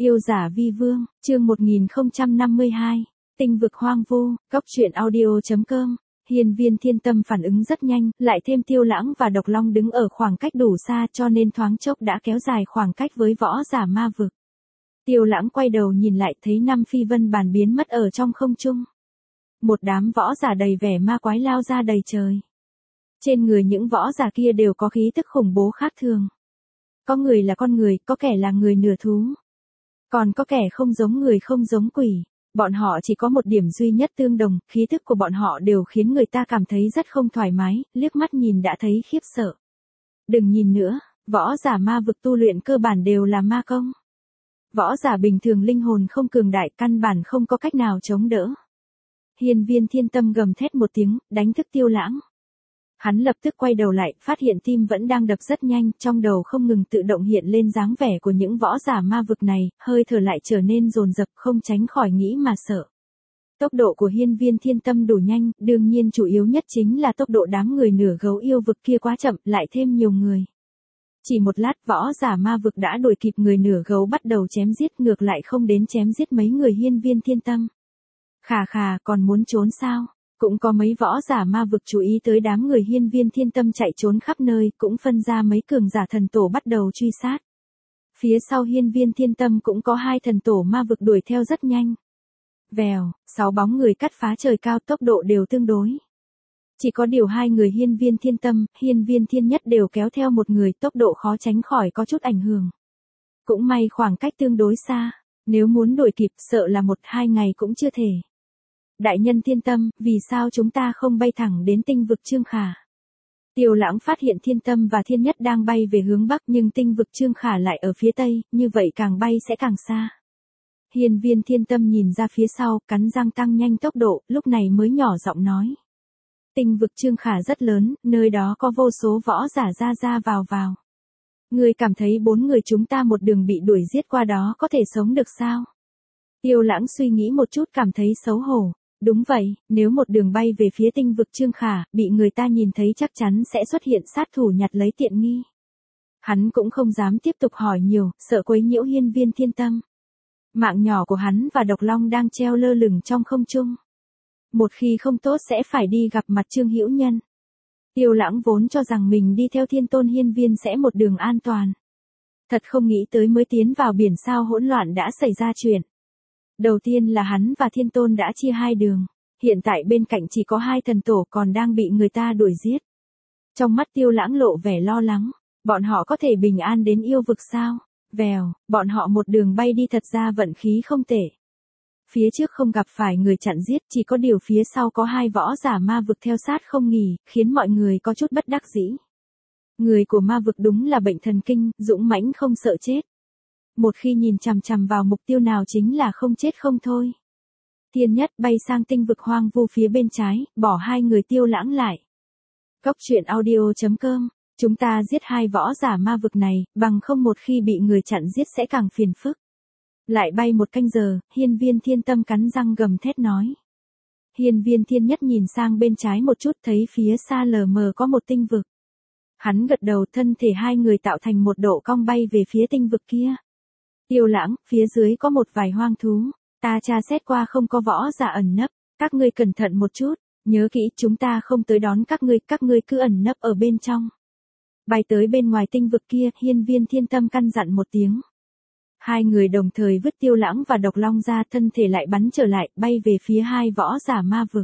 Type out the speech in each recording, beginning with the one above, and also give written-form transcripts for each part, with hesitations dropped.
Yêu giả vi vương, chương 1052, tinh vực hoang vu, góc truyện audio.com. Hiên Viên Thiên Tâm phản ứng rất nhanh, lại thêm Tiêu Lãng và Độc Long đứng ở khoảng cách đủ xa cho nên thoáng chốc đã kéo dài khoảng cách với võ giả ma vực. Tiêu Lãng quay đầu nhìn lại thấy 5 phi vân bàn biến mất ở trong không trung. Một đám võ giả đầy vẻ ma quái lao ra đầy trời. Trên người những võ giả kia đều có khí tức khủng bố khác thường. Có người là con người, có kẻ là người nửa thú. Còn có kẻ không giống người không giống quỷ. Bọn họ chỉ có một điểm duy nhất tương đồng, khí tức của bọn họ đều khiến người ta cảm thấy rất không thoải mái, liếc mắt nhìn đã thấy khiếp sợ. Đừng nhìn nữa, võ giả ma vực tu luyện cơ bản đều là ma công. Võ giả bình thường linh hồn không cường đại, căn bản không có cách nào chống đỡ. Hiên Viên Thiên Tâm gầm thét một tiếng, đánh thức Tiêu Lãng. Hắn lập tức quay đầu lại, phát hiện tim vẫn đang đập rất nhanh, trong đầu không ngừng tự động hiện lên dáng vẻ của những võ giả ma vực này, hơi thở lại trở nên dồn dập, không tránh khỏi nghĩ mà sợ. Tốc độ của Hiên Viên Thiên Tâm đủ nhanh, đương nhiên chủ yếu nhất chính là tốc độ đám người nửa gấu yêu vực kia quá chậm, lại thêm nhiều người. Chỉ một lát võ giả ma vực đã đuổi kịp người nửa gấu bắt đầu chém giết, ngược lại không đến chém giết mấy người Hiên Viên Thiên Tâm. Khà, còn muốn trốn sao? Cũng có mấy võ giả ma vực chú ý tới đám người Hiên Viên Thiên Tâm chạy trốn khắp nơi, cũng phân ra mấy cường giả thần tổ bắt đầu truy sát. Phía sau Hiên Viên Thiên Tâm cũng có 2 thần tổ ma vực đuổi theo rất nhanh. Vèo, 6 bóng người cắt phá trời cao, tốc độ đều tương đối. Chỉ có điều 2 người Hiên Viên Thiên Tâm, Hiên Viên Thiên Nhất đều kéo theo một người, tốc độ khó tránh khỏi có chút ảnh hưởng. Cũng may khoảng cách tương đối xa, nếu muốn đuổi kịp sợ là 1-2 ngày cũng chưa thể. Đại nhân Thiên Tâm, vì sao chúng ta không bay thẳng đến tinh vực Trương Khả? Tiêu Lãng phát hiện Thiên Tâm và Thiên Nhất đang bay về hướng Bắc nhưng tinh vực Trương Khả lại ở phía Tây, như vậy càng bay sẽ càng xa. Hiên Viên Thiên Tâm nhìn ra phía sau, cắn răng tăng nhanh tốc độ, lúc này mới nhỏ giọng nói. Tinh vực Trương Khả rất lớn, nơi đó có vô số võ giả ra vào. Ngươi cảm thấy 4 người chúng ta một đường bị đuổi giết qua đó có thể sống được sao? Tiêu Lãng suy nghĩ một chút cảm thấy xấu hổ. Đúng vậy, nếu một đường bay về phía tinh vực Trương Khả, bị người ta nhìn thấy chắc chắn sẽ xuất hiện sát thủ nhặt lấy tiện nghi. Hắn cũng không dám tiếp tục hỏi nhiều, sợ quấy nhiễu Hiên Viên Thiên Tâm. Mạng nhỏ của hắn và Độc Long đang treo lơ lửng trong không trung. Một khi không tốt sẽ phải đi gặp mặt Trương Hữu Nhân. Tiêu Lãng vốn cho rằng mình đi theo Thiên Tôn Hiên Viên sẽ một đường an toàn. Thật không nghĩ tới mới tiến vào biển sao hỗn loạn đã xảy ra chuyện. Đầu tiên là hắn và Thiên Tôn đã chia 2 đường, hiện tại bên cạnh chỉ có 2 thần tổ còn đang bị người ta đuổi giết. Trong mắt Tiêu Lãng lộ vẻ lo lắng, bọn họ có thể bình an đến yêu vực sao? Vèo, bọn họ một đường bay đi thật ra vận khí không tệ. Phía trước không gặp phải người chặn giết, chỉ có điều phía sau có 2 võ giả ma vực theo sát không nghỉ, khiến mọi người có chút bất đắc dĩ. Người của ma vực đúng là bệnh thần kinh, dũng mãnh không sợ chết. Một khi nhìn chằm chằm vào mục tiêu nào chính là không chết không thôi. Thiên Nhất bay sang tinh vực hoang vu phía bên trái, bỏ 2 người Tiêu Lãng lại. Góc truyện audio.com, chúng ta giết 2 võ giả ma vực này, bằng không một khi bị người chặn giết sẽ càng phiền phức. Lại bay 1 canh giờ, Hiên Viên Thiên Tâm cắn răng gầm thét nói. Hiên Viên Thiên Nhất nhìn sang bên trái một chút thấy phía xa lờ mờ có một tinh vực. Hắn gật đầu, thân thể 2 người tạo thành một độ cong bay về phía tinh vực kia. Tiêu Lãng, phía dưới có một vài hoang thú, ta tra xét qua không có võ giả ẩn nấp, các ngươi cẩn thận một chút, nhớ kỹ chúng ta không tới đón các ngươi cứ ẩn nấp ở bên trong. Bay tới bên ngoài tinh vực kia, Hiên Viên Thiên Tâm căn dặn một tiếng. 2 người đồng thời vứt Tiêu Lãng và Độc Long ra, thân thể lại bắn trở lại, bay về phía 2 võ giả ma vực.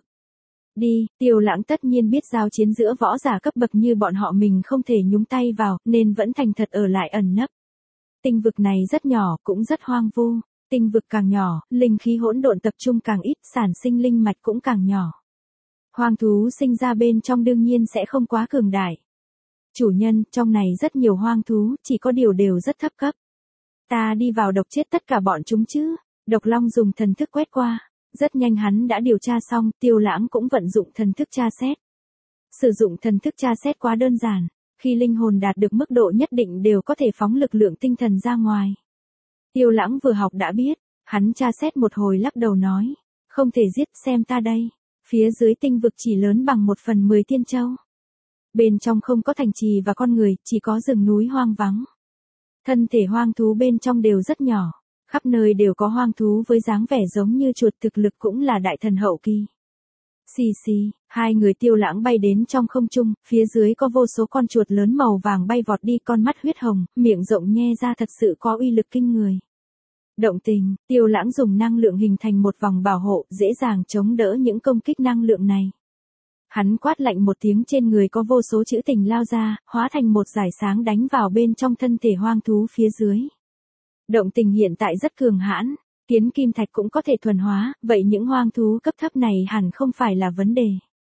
Đi, Tiêu Lãng tất nhiên biết giao chiến giữa võ giả cấp bậc như bọn họ mình không thể nhúng tay vào, nên vẫn thành thật ở lại ẩn nấp. Tinh vực này rất nhỏ, cũng rất hoang vu. Tinh vực càng nhỏ, linh khí hỗn độn tập trung càng ít, sản sinh linh mạch cũng càng nhỏ. Hoang thú sinh ra bên trong đương nhiên sẽ không quá cường đại. Chủ nhân, trong này rất nhiều hoang thú, chỉ có điều đều rất thấp cấp. Ta đi vào độc chết tất cả bọn chúng chứ. Độc Long dùng thần thức quét qua. Rất nhanh hắn đã điều tra xong, Tiêu Lãng cũng vận dụng thần thức tra xét. Sử dụng thần thức tra xét quá đơn giản. Khi linh hồn đạt được mức độ nhất định đều có thể phóng lực lượng tinh thần ra ngoài. Tiêu Lãng vừa học đã biết, hắn tra xét một hồi lắc đầu nói, không thể giết, xem ta đây. Phía dưới tinh vực chỉ lớn bằng 1/10 Tiên Châu. Bên trong không có thành trì và con người, chỉ có rừng núi hoang vắng. Thân thể hoang thú bên trong đều rất nhỏ. Khắp nơi đều có hoang thú với dáng vẻ giống như chuột, thực lực cũng là đại thần hậu kỳ. Xì xì, hai người Tiêu Lãng bay đến trong không trung, phía dưới có vô số con chuột lớn màu vàng bay vọt đi, con mắt huyết hồng, miệng rộng nhe ra, thật sự có uy lực kinh người. Động tình, Tiêu Lãng dùng năng lượng hình thành một vòng bảo hộ, dễ dàng chống đỡ những công kích năng lượng này. Hắn quát lạnh một tiếng, trên người có vô số chữ tình lao ra, hóa thành một dải sáng đánh vào bên trong thân thể hoang thú phía dưới. Động tình hiện tại rất cường hãn, kiến kim thạch cũng có thể thuần hóa, vậy những hoang thú cấp thấp này hẳn không phải là vấn đề.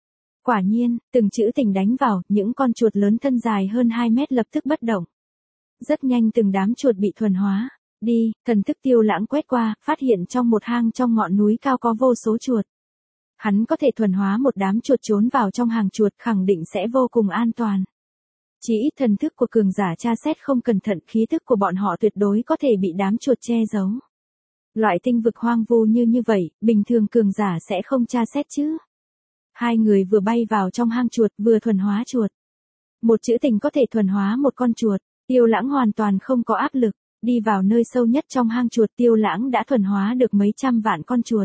Quả nhiên, từng chữ tình đánh vào, những con chuột lớn thân dài hơn 2 mét lập tức bất động. Rất nhanh từng đám chuột bị thuần hóa. Đi, thần thức Tiêu Lãng quét qua, phát hiện trong một hang trong ngọn núi cao có vô số chuột. Hắn có thể thuần hóa một đám chuột trốn vào trong hàng chuột, khẳng định sẽ vô cùng an toàn. Chỉ ít thần thức của cường giả tra xét không cẩn thận, khí thức của bọn họ tuyệt đối có thể bị đám chuột che giấu. Loại tinh vực hoang vu như vậy, bình thường cường giả sẽ không tra xét chứ. Hai người vừa bay vào trong hang chuột, vừa thuần hóa chuột. Một chữ tình có thể thuần hóa một con chuột, Tiêu Lãng hoàn toàn không có áp lực. Đi vào nơi sâu nhất trong hang chuột, Tiêu Lãng đã thuần hóa được mấy trăm vạn con chuột.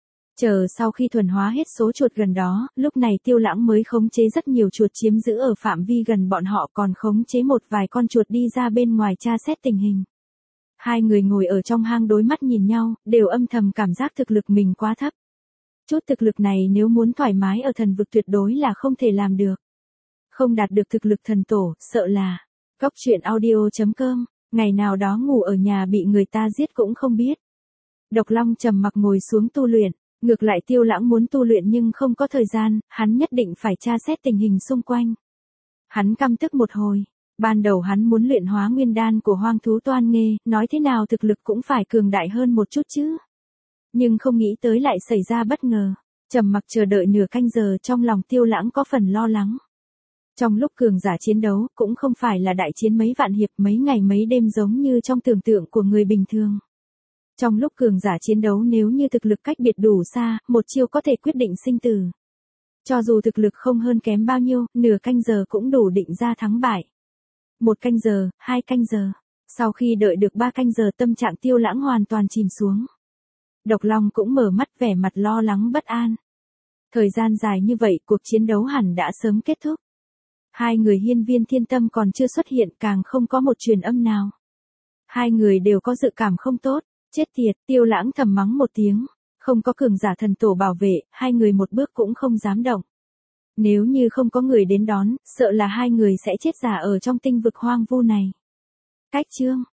Chờ sau khi thuần hóa hết số chuột gần đó, lúc này Tiêu Lãng mới khống chế rất nhiều chuột chiếm giữ ở phạm vi gần bọn họ, còn khống chế một vài con chuột đi ra bên ngoài tra xét tình hình. Hai người ngồi ở trong hang đối mắt nhìn nhau, đều âm thầm cảm giác thực lực mình quá thấp. Chút thực lực này nếu muốn thoải mái ở thần vực tuyệt đối là không thể làm được. Không đạt được thực lực thần tổ, sợ là Góc Truyện Audio.com, ngày nào đó ngủ ở nhà bị người ta giết cũng không biết. Độc Long trầm mặc ngồi xuống tu luyện, ngược lại Tiêu Lãng muốn tu luyện nhưng không có thời gian, hắn nhất định phải tra xét tình hình xung quanh. Hắn căm tức một hồi, ban đầu hắn muốn luyện hóa nguyên đan của hoang thú Toan Nghê, nói thế nào thực lực cũng phải cường đại hơn một chút chứ. Nhưng không nghĩ tới lại xảy ra bất ngờ, trầm mặc chờ đợi nửa canh giờ, trong lòng Tiêu Lãng có phần lo lắng. Trong lúc cường giả chiến đấu, cũng không phải là đại chiến mấy vạn hiệp, mấy ngày mấy đêm giống như trong tưởng tượng của người bình thường. Trong lúc cường giả chiến đấu, nếu như thực lực cách biệt đủ xa, một chiêu có thể quyết định sinh tử. Cho dù thực lực không hơn kém bao nhiêu, nửa canh giờ cũng đủ định ra thắng bại. 1 canh giờ, 2 canh giờ. Sau khi đợi được 3 canh giờ, tâm trạng Tiêu Lãng hoàn toàn chìm xuống. Độc Long cũng mở mắt, vẻ mặt lo lắng bất an. Thời gian dài như vậy, cuộc chiến đấu hẳn đã sớm kết thúc. Hai người Hiên Viên Thiên Tâm còn chưa xuất hiện, càng không có một truyền âm nào. Hai người đều có dự cảm không tốt. Chết tiệt, Tiêu Lãng thầm mắng một tiếng. Không có cường giả thần tổ bảo vệ, hai người một bước cũng không dám động. Nếu như không có người đến đón, sợ là hai người sẽ chết giả ở trong tinh vực hoang vu này. Cách chương